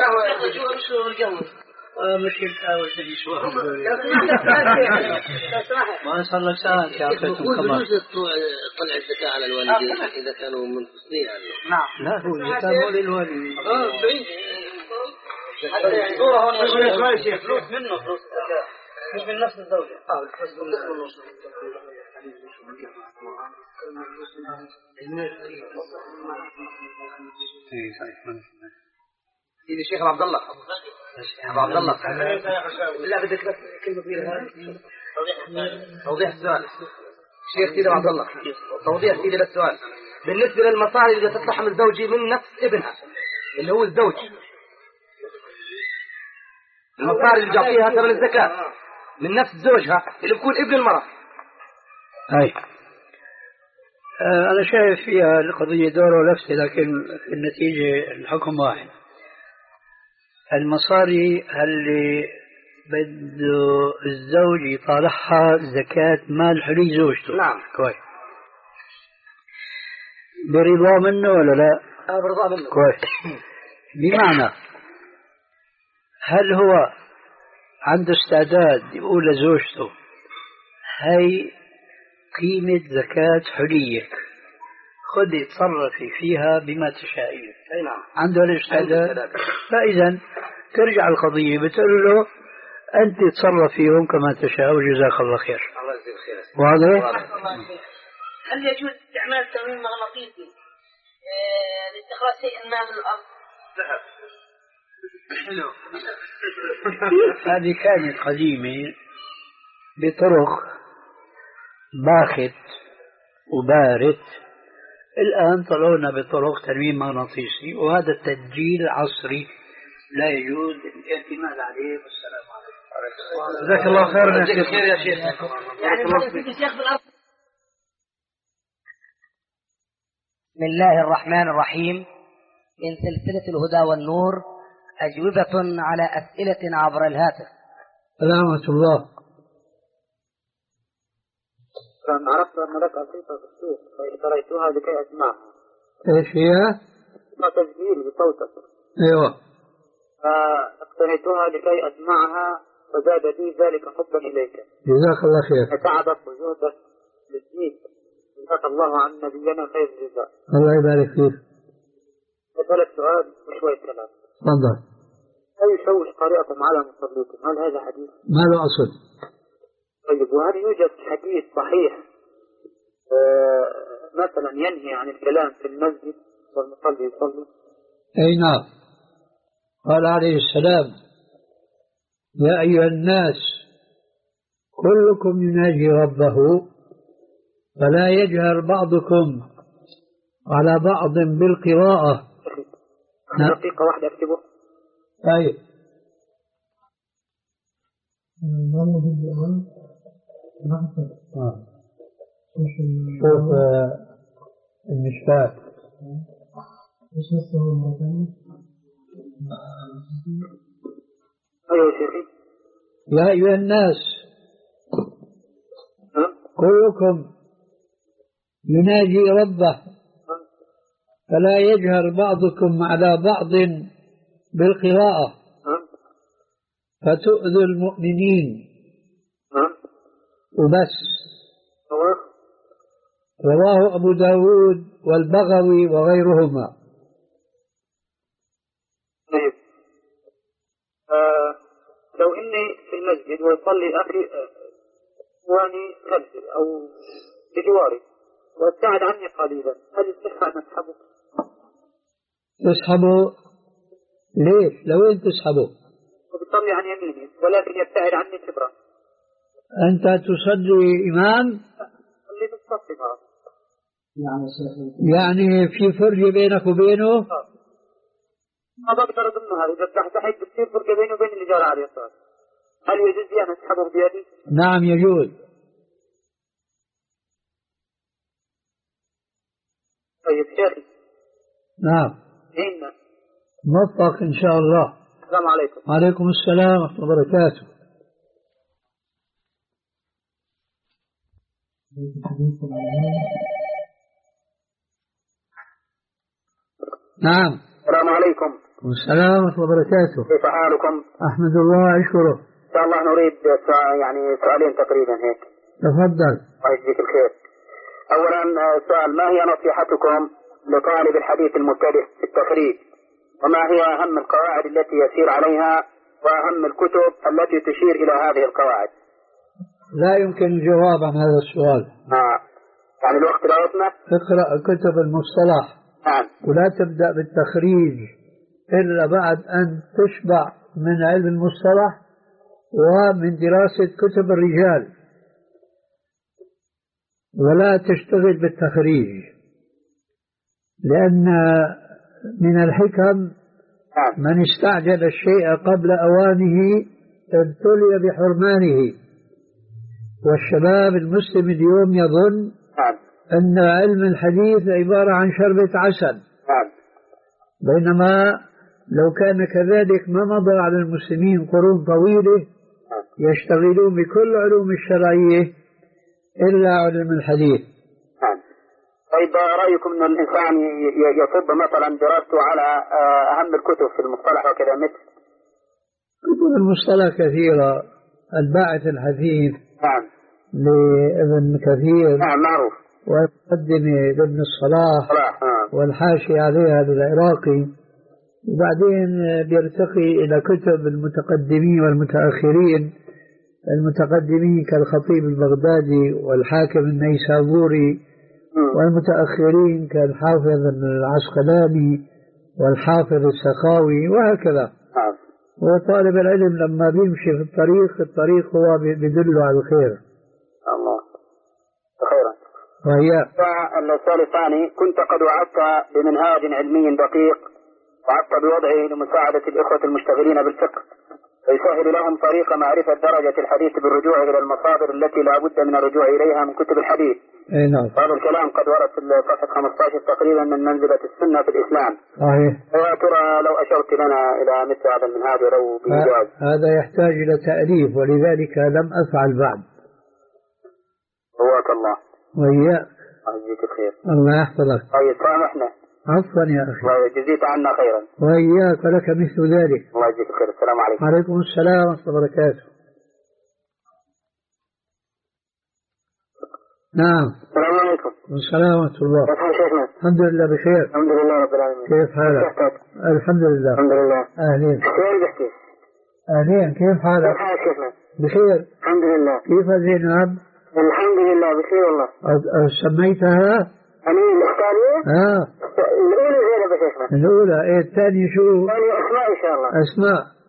شيخ. مشكلة أول شيء شو ما صار لك ساعة يا أخي كمان. طلع الزكاة على الوالدين إذا كانوا منفصلين عنه. نعم. لا هو الزكاة مو للوالد. آه بعيد. صورة هون يا شيخ فلوس منه فلوس الزكاة مش من نفس الزوجة. آه الفلوس من نفس سيدي الشيخ عبد الله. أبو عبد الله. لا بدك بس كلمة طويلة. توضيح السؤال. شيخ سيدي عبد الله. توضيح سيدي للسؤال. بالنسبة للمصاري اللي تطلع من زوجي من نفس ابنها اللي هو الزوج. المصاري اللي جاء ثمن الزكاة من نفس زوجها اللي بيكون ابن المرأة. هاي. أنا شايف فيها القضية دورة ونفسي لكن في النتيجة الحكم واحد. المصاري اللي بده الزوج يطالعها زكاة مال حلي زوجته. نعم. كويس. برضا منه ولا لا؟ أنا برضا منه. كويس. بمعنى هل هو عنده استعداد يقول لزوجته هاي قيمة زكاة حليك خذي تصرفي فيها بما تشائين. أي نعم. عنده الاستعداد. فإذا ترجع القضية بتقول له أنت تصرف فيهم كما تشاء وجزاك الله خير. الله يجزيك خير. واضح؟ هل يجوز استعمال تمويل مغناطيسي لاستخراج شيء ما من الأرض؟ ذهب. حلو. هذه كانت قديمة بطرق باخت وبارت. الآن طلعنا بطرق تنويم مغناطيسي وهذا التسجيل عصري لا يجوز الاعتماد عليه. والسلام عليكم. جزاك الله خيرا يا شيخ. خير يا شيخ. يعني مغناطيسي الشيخ بالأرض. بسم الله الرحمن الرحيم. من سلسلة الهدى والنور أجوبة على أسئلة عبر الهاتف. سلامة الله. عرفت أن لك ألقيتها في السوق فاشتريتها لكي أسمعها. إيش هي؟ ما تسجيل بصوتك. أيوة. فاقتنيتها لكي أسمعها فزاد لي ذلك حبا إليك. جزاك الله خير. تعبك وجهدك للدين. جزاك الله عن نبينا خير الجزاء. الله يبارك فيك. أسألك سؤال وشوية كلام. تفضل. هل يشوش قارئكم على مصليكم؟ هل هذا حديث؟ ما له أصل. طيب وهل يوجد حديث صحيح آه مثلا ينهي عن الكلام في المسجد والمصلي يصلي؟ أي نعم. قال عليه السلام يا أيها الناس كلكم يناجي ربه فلا يجهر بعضكم على بعض بالقراءة. دقيقة واحدة أكتبه. طيب. آه. شوف المشفاة. أيوة شيخي. يا أيها الناس كلكم يناجي ربه فلا يجهر بعضكم على بعض بالقراءة فتؤذوا المؤمنين وبس. رواه أبو داود والبغوي وغيرهما. طيب آه لو إني في المسجد ويصلي أخي واني خلفي أو بجواري وابتعد عني قليلا، هل يصح أن أسحبه؟ تسحبه ليش؟ لوين تسحبه؟ وبيصلي عن يميني ولكن يبتعد عني كبرا. أنت تصلي إمام؟ اللي بالصف معه. يعني في فرق بينك وبينه؟ آه. ما بقدر أضمنها، إذا تحتحت بتصير فرق بينه وبين اللي جار على اليسار. هل يجوز لي أن أسحبه بيدي؟ نعم يجوز. طيب شيخي. نعم. هنا. موفق إن شاء الله. السلام عليكم. وعليكم السلام ورحمة الله وبركاته. نعم. السلام عليكم. السلام ورحمة الله وبركاته. كيف حالكم؟ أحمد الله أشكره. إن شاء الله نريد يعني سؤالين تقريبا هيك. تفضل. الله يجزيك الخير. أولا سؤال، ما هي نصيحتكم لطالب الحديث المبتدئ في التخريج؟ وما هي أهم القواعد التي يسير عليها وأهم الكتب التي تشير إلى هذه القواعد؟ لا يمكن الجواب عن هذا السؤال. آه. يعني الوقت لا يسمح. اقرأ كتب المصطلح. نعم. ولا تبدأ بالتخريج إلا بعد أن تشبع من علم المصطلح ومن دراسة كتب الرجال، ولا تشتغل بالتخريج، لأن من الحكم من استعجل الشيء قبل أوانه ابتلي بحرمانه. والشباب المسلم اليوم يظن أن علم الحديث عبارة عن شربة عسل، بينما لو كان كذلك ما مضى على المسلمين قرون طويلة يشتغلون بكل علوم الشرعية إلا علم الحديث. طيب رأيكم أن الإنسان يصب مثلا دراسته على أهم الكتب في المصطلح وكذا مثل كتب المصطلح كثيرة، الباعث الحثيث نعم لابن كثير نعم معروف، والمقدمة لابن الصلاح صلاح. نعم. والحاشية عليها للعراقي، وبعدين بيرتقي إلى كتب المتقدمين والمتأخرين. المتقدمين كالخطيب البغدادي والحاكم النيسابوري، والمتأخرين كالحافظ العسقلاني والحافظ السخاوي وهكذا. وطالب العلم لما بيمشي في الطريق، الطريق هو بيدله على الخير. الله خيرا. وهي السؤال الثاني، كنت قد وعدت بمنهاج علمي دقيق وعدت بوضعه لمساعدة الإخوة المشتغلين بالفقه ويسهل لهم طريق معرفة درجة الحديث بالرجوع إلى المصادر التي لا بد من الرجوع إليها من كتب الحديث. اي نعم. هذا الكلام قد ورد في صفحة خمسة عشر تقريبا من منزلة السنة في الإسلام. صحيح. وترى لو أشرت لنا إلى مثل هذا المنهاج ولو بإيجاز. هذا يحتاج إلى تأليف ولذلك لم أفعل بعد. قواك الله. وإياك. الله يجزيك الخير. الله يحفظك. طيب سامحنا. عفوا يا أخي. وجزيت عنا خيرا. وإياك ولك مثل ذلك. الله يجزيك الخير. السلام عليكم. وعليكم السلام ورحمة الله وبركاته. نعم. السلام عليكم. السلام ورحمة الله. كيف حال شيخنا؟ الحمد لله بخير. الحمد لله رب العالمين. كيف حالك؟ الحمد لله. الحمد لله. أهلين. خير بحكي. أهلين، كيف حالك؟ كيف حالك شيخنا؟ بخير. الحمد لله. كيف زينب؟ الحمد لله بخير والله. سميتها؟ أمين الثانية؟ آه. الأولى زينب يا شيخنا. الأولى، إيه الثانية شو؟ الثانية أسماء إن شاء الله. أسماء.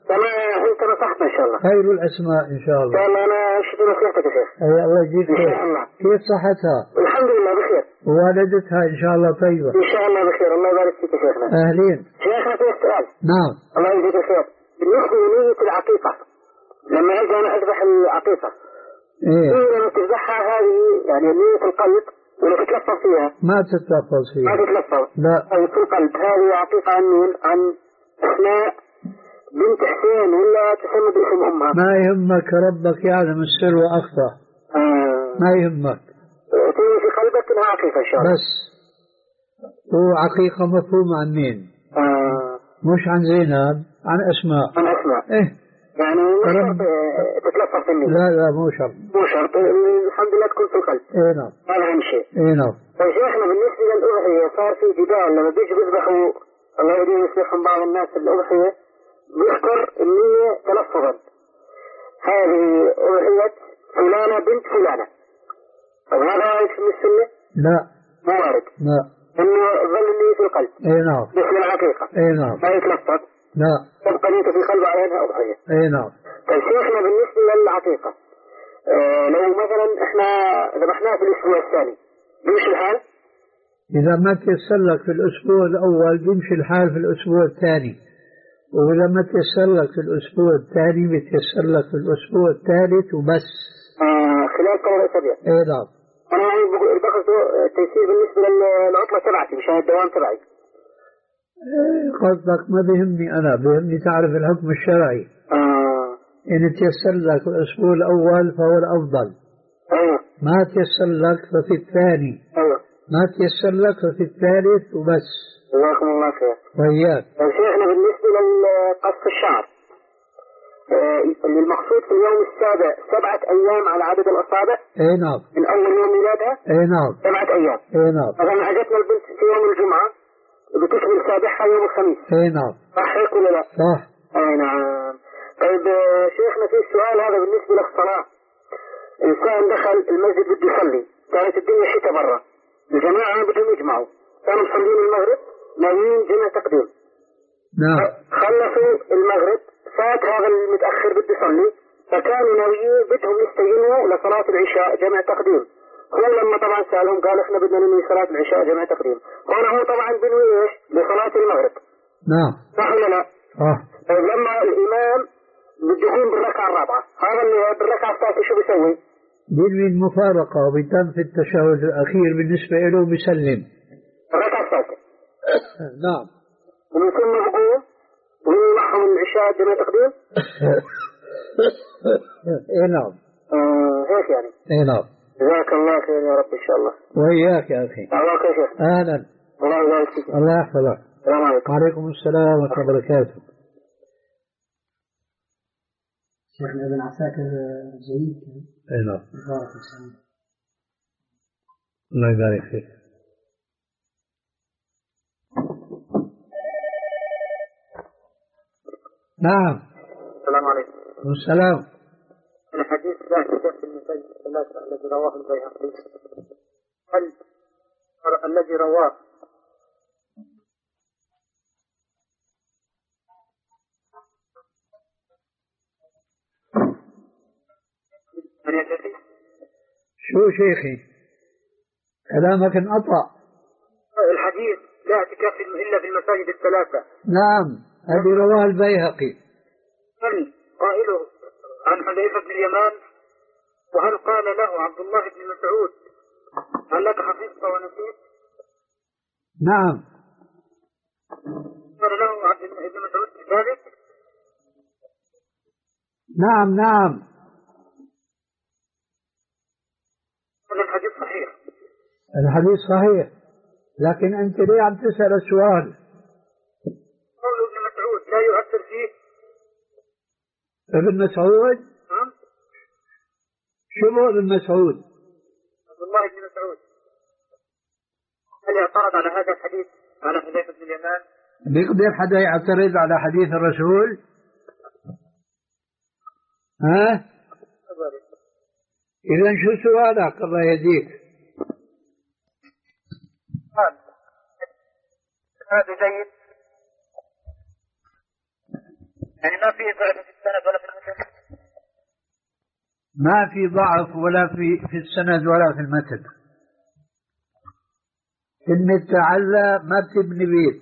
أنا أنت نصحتنا إن شاء الله. خير الأسماء إن شاء الله. قال أنا أشهد نصيحتك يا شيخ. أي الله يجزيك إن خير. شاء الله. كيف صحتها؟ الحمد لله بخير. ووالدتها إن شاء الله طيبة. إن شاء الله بخير. الله يبارك فيك يا شيخنا. أهلين. شيخنا في سؤال. نعم. الله يجزيك خير. بالنسبة لنية العقيقة لما أجي أنا أذبح العقيقة. إيه. لما تذبحها هذه يعني نية القلب ولا تتلفظ فيها؟ ما تتلفظ فيها. ما تتلفظ. لا. أي في القلب. هذه عقيقة عن مين؟ عن أسماء بنت حسين ولا تسمى باسم أمها؟ ما يهمك، ربك يعلم السر وأخفى. آه. ما يهمك. تيجي في قلبك إنها عقيقة إن شاء الله. بس هو عقيقة مفهوم عن مين؟ آه. مش عن زينب، عن أسماء. عن أسماء. إيه. يعني مو شرط تتلفظ في النية. لا لا مو شرط. مو شرط. الحمد لله تكون في القلب. إيه نعم. هذا أهم شيء. إيه نعم. طيب شيخنا بالنسبة للأضحية صار في جدال لما بيجي بيذبحوا الله يهديهم ويصلحهم بعض الناس الأضحية بيذكر النية تلفظا. هذه أضحية فلانة بنت فلانة. طيب هذا رأيك في السنة؟ لا. مو وارد. لا. إنه ظل النية في القلب. إيه نعم. مثل العقيقة. إيه نعم. لا يتلفظ. لا. تبقى نيته في قلب عليها أضحية. إيه نعم. طيب شيخنا بالنسبة للعقيقة اه لو مثلا احنا ذبحناها في الأسبوع الثاني بيمشي الحال؟ إذا ما تيسر لك في الأسبوع الأول بيمشي الحال في الأسبوع الثاني، وإذا ما تيسر لك في الأسبوع الثاني بيتيسر لك في الأسبوع الثالث وبس. آه خلال ثلاث أسابيع. إيه نعم. أنا يعني باخذ تيسير بالنسبة للعطلة تبعتي مشان الدوام تبعي. قصدك ما بيهمني أنا، بيهمني تعرف الحكم الشرعي. آه. إن تيسر لك الأسبوع الأول فهو الأفضل. أيوه. ما تيسر لك ففي الثاني. أيوه. ما تيسر لك ففي الثالث وبس. جزاكم الله خير. وإياك. طيب شيخنا بالنسبة لقص الشعر آه المقصود في اليوم السابع سبعة أيام على عدد الأصابع. إيه نعم. من أول يوم ميلادها. إيه نعم. سبعة أيام. إيه نعم. مثلا أجتنا البنت في يوم الجمعة بتكمل سابعها يوم الخميس. إيه نعم. صح هيك ولا لا؟ صح. أي نعم. طيب شيخنا في السؤال هذا بالنسبة للصلاة. إنسان دخل المسجد بده يصلي، كانت الدنيا شتاء برا، الجماعة بدهم يجمعوا، كانوا مصلين المغرب ناويين جمع تقديم. نعم. خلصوا المغرب، فات هذا المتأخر بده يصلي، فكانوا ناويين بدهم يستيقظوا لصلاة العشاء جمع تقديم. هو لما طبعا سألهم قال احنا بدنا ننوي صلاة العشاء جمع تقديم. هون هو طبعا بنوي ايش؟ لصلاة المغرب. نعم. صح ولا لا؟ صح. طيب لما الإمام بده يكون بالركعة الرابعة، هذا اللي بالركعة الثالثة شو بيسوي؟ بينوي المفارقة وبيتم في التشهد الأخير بالنسبة له بيسلم. الركعة الثالثة. نعم. ومن ثم بقوم وينوي معهم العشاء جمع تقديم. إيه نعم. آه هيك يعني. إيه نعم. جزاك الله خير يا رب إن شاء الله. وإياك يا أخي. دعواك يا شيخ. أهلا. الله يبارك فيك. الله يحفظك. السلام عليكم. وعليكم السلام ورحمة الله وبركاته. شيخنا ابن عساكر جيد. اي نعم. بارك الله. الله يبارك فيك. نعم. السلام عليكم. والسلام. الحديث لا في المساجد الثلاثة الذي رواه البيهقي هل الذي رواه شو شيخي؟ كلامك انقطع. الحديث لا اعتكاف إلا في المساجد الثلاثة. نعم هذه رواه البيهقي. هل قائله عن حذيفة بن اليمان وهل قال له عبد الله بن مسعود هل لك حفظت ونسيت؟ نعم. قال له عبد بن مسعود ذلك؟ نعم نعم. هذا الحديث صحيح. الحديث صحيح، لكن أنت ليه عم تسأل السؤال؟ قول ابن مسعود لا يؤثر فيه. ابن مسعود؟ نعم. شو ابن مسعود؟ عبد الله بن مسعود. هل يعترض على هذا الحديث على حذيفة بن اليمان؟ بيقدر حدا يعترض على حديث الرسول؟ ها؟ إذا شو سؤالك الله يهديك؟ هذا جيد. يعني ما في ضعف في السند ولا في المتن؟ ما في ضعف ولا في في السند ولا في المتن. كلمة تعلى ما بتبني بيت.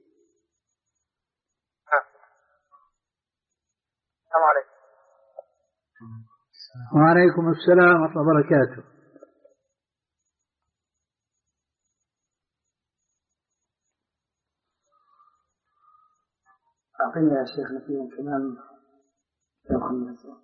السلام عليكم. وعليكم السلام ورحمة الله وبركاته. أعطينا يا شيخنا فيهم كمان لو خمسة.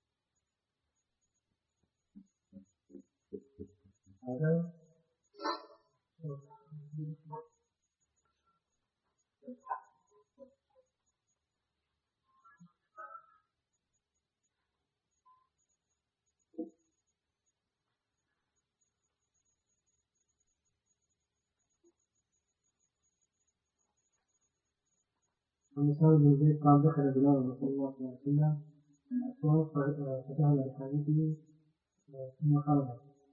ومثال بن زيد قال دخل بلال رسول الله صلى الله عليه وسلم الأسواق فتعالى لحاجته ثم خرج.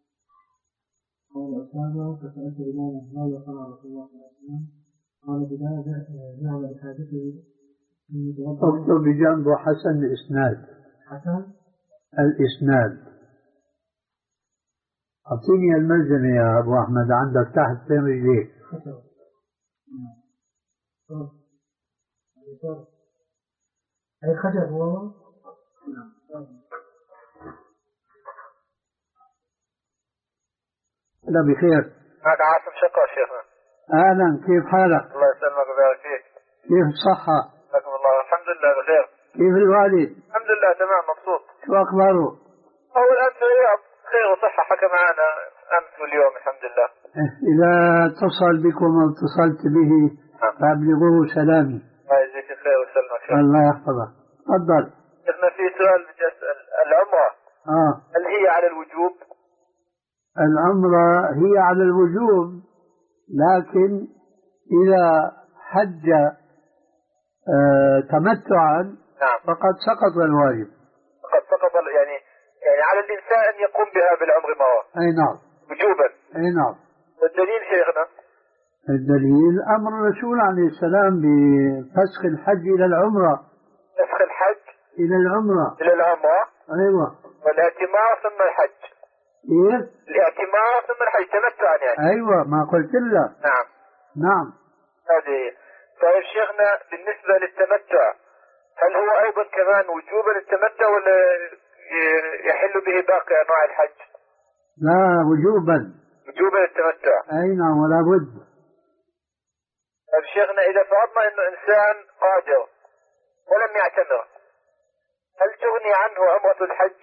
قال أسامة فسألت بلالا ماذا صنع رسول الله صلى الله عليه وسلم؟ قال بلال ذهب لحاجته. اكتب بجنبه حسن الإسناد. حسن الإسناد. أعطيني الملزمة يا أبو أحمد عندك تحت بين رجليك. أي خجل هو؟ لا بخير. هذا عاصم شقة شيخنا. أهلا، كيف حالك؟ الله يسلمك ويبارك فيك. كيف الصحة؟ حياكم الله. الحمد لله بخير. كيف الوالد؟ الحمد لله تمام مبسوط. شو أخباره؟ هو الآن في الرياض خير وصحة، حكى معنا أمس واليوم الحمد لله. إذا اتصل بكم أو اتصلت به فأبلغوه سلامي. الله يجزيك الخير ويسلمك. الله يحفظك. تفضل. شيخنا في سؤال بدي أسأل، العمرة آه. هل هي على الوجوب؟ العمرة هي على الوجوب، لكن إذا حج آه تمتعا نعم فقد سقط الواجب. فقد سقط يعني يعني على الإنسان أن يقوم بها بالعمر مرة. أي نعم. وجوبا. أي نعم. والدليل شيخنا؟ الدليل أمر الرسول عليه السلام بفسخ الحج إلى العمرة. فسخ الحج إلى العمرة. إلى العمرة. أيوة. والاعتمار ثم الحج. كيف؟ الاعتمار ثم الحج تمتعا يعني. أيوة ما قلت لك. نعم. نعم. هذه. طيب شيخنا بالنسبة للتمتع هل هو أيضا كمان وجوبا التمتع ولا يحل به باقي أنواع الحج؟ لا وجوبا. وجوبا التمتع. أي نعم ولا بد. طيب شيخنا إذا فرضنا إنه إنسان قادر ولم يعتمر هل تغني عنه عمرة الحج؟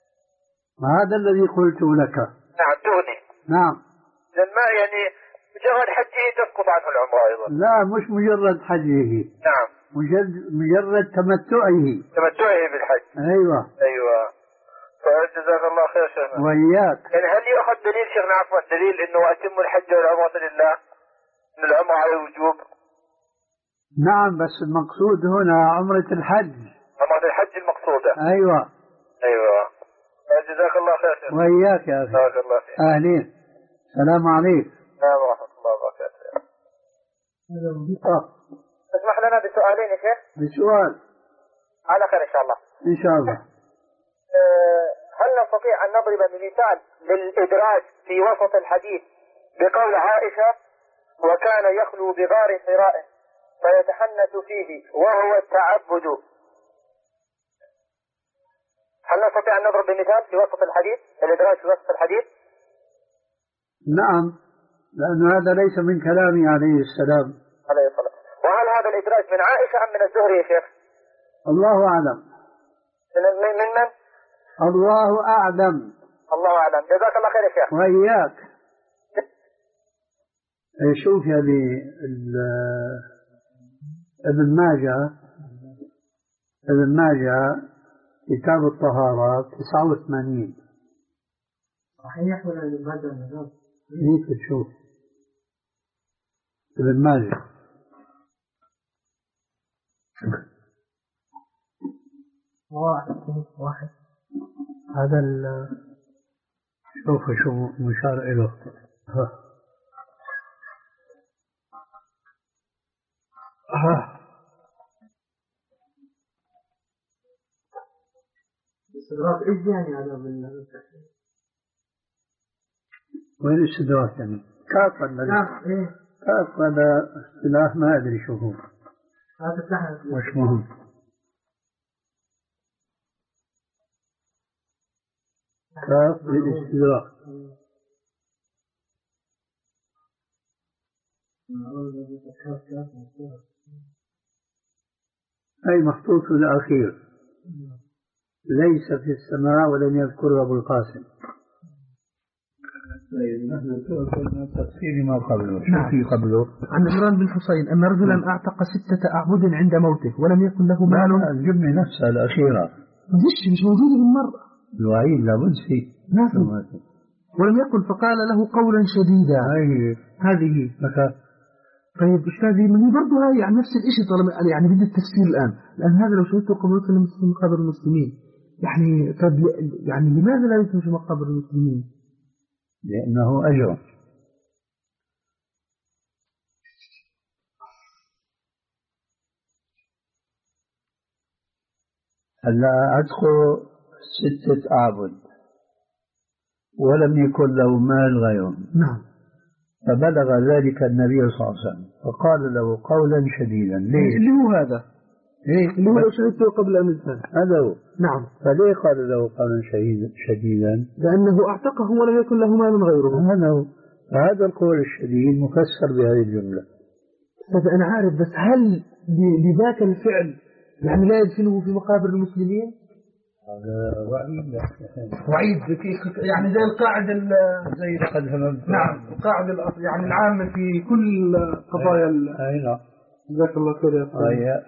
هذا الذي قلت لك. نعم تغني. نعم. لأن ما يعني مجرد حجه تسقط عنه العمرة أيضا. لا مش مجرد حجه. نعم. مجرد مجرد تمتعه. تمتعه بالحج. أيوة. أيوة. طيب جزاك الله خير شيخنا. وإياك. يعني هل يأخذ دليل شيخنا عفوا دليل إنه أتم الحج والعمرة لله إن العمرة على الوجوب؟ نعم بس المقصود هنا عمرة الحج. عمرة الحج المقصودة. أيوة. أيوة. جزاك الله خير شيخنا. وإياك يا أخي. بارك الله فيك. أهلين. السلام عليكم. السلام ورحمة الله وبركاته. اسمح لنا بسؤالين يا شيخ. بسؤال. على خير إن شاء الله. إن شاء الله. هل نستطيع أن نضرب بمثال للإدراج في وسط الحديث بقول عائشة وكان يخلو بغار حراء فيتحنث فيه وهو التعبد؟ هل نستطيع أن نضرب بمثال في وسط الحديث الإدراج في وسط الحديث؟ نعم لأن هذا ليس من كلامه عليه السلام. عليه الصلاة. وهل هذا الإدراج من عائشة أم من الزهري يا شيخ؟ الله أعلم. من من من؟ الله أعلم. الله أعلم. جزاك الله خير يا شيخ. وإياك. شوف يا ابي ابن ماجه ابن ماجه كتاب الطهارة تسعة وثمانين. صحيح ولا ابن ماجه؟ هيك تشوف ابن ماجه. واحد واحد هذا ال شوف شو مشار إله. ها ها استدراك إيش يعني هذا بالتحسين؟ وين الاستدراك يعني؟ كاف ولا كاف إيه؟ كاف هذا اصطلاح ما أدري شو هو. هذا تحت. وش مهم؟ كاف للاستدراك. أي محطوط في الأخير ليس في السماء ولم يذكر أبو القاسم. نحن كنا تفسير ما قبله. شو في قبله؟ عن عمران بن حسين أن رجلا أعتق ستة أعبد عند موته ولم يكن له مال. الجملة نفسها الأخيرة مش مش موجودة بالمرة. الوعيد لابد فيه. نعم. ولم يكن فقال له قولا شديدا. أي هذه متى؟ طيب أستاذي من برضه هاي يعني نفس الشيء طالما يعني بدي التفسير الآن لأن هذا لو شهدته قبر في مقابر المسلمين يعني طب يعني لماذا لا يكون في مقابر المسلمين؟ لأنه أجر. هلا أدخل ستة أعبد ولم يكن له مال غيرهم. نعم. فبلغ ذلك النبي صلى الله عليه وسلم فقال له قولا شديدا. ليه؟ اللي هو هذا إيه؟ اللي هو لو شهدته قبل أن يدفن. هذا هو. نعم. فليه قال له قولا شديدا؟ لأنه أعتقه ولم يكن له مال غيره. هذا هو. فهذا القول الشديد مفسر بهذه الجملة. طيب أنا عارف بس هل لذاك الفعل يعني لا يدفنه في مقابر المسلمين؟ هذا وعيد. وعيد يعني زي القاعدة زي لقد هممت. نعم القاعدة يعني العامة في كل قضايا. أي نعم. جزاك الله خير يا أخوي.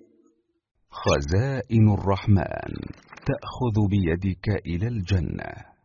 خزائن الرحمن تأخذ بيدك إلى الجنة.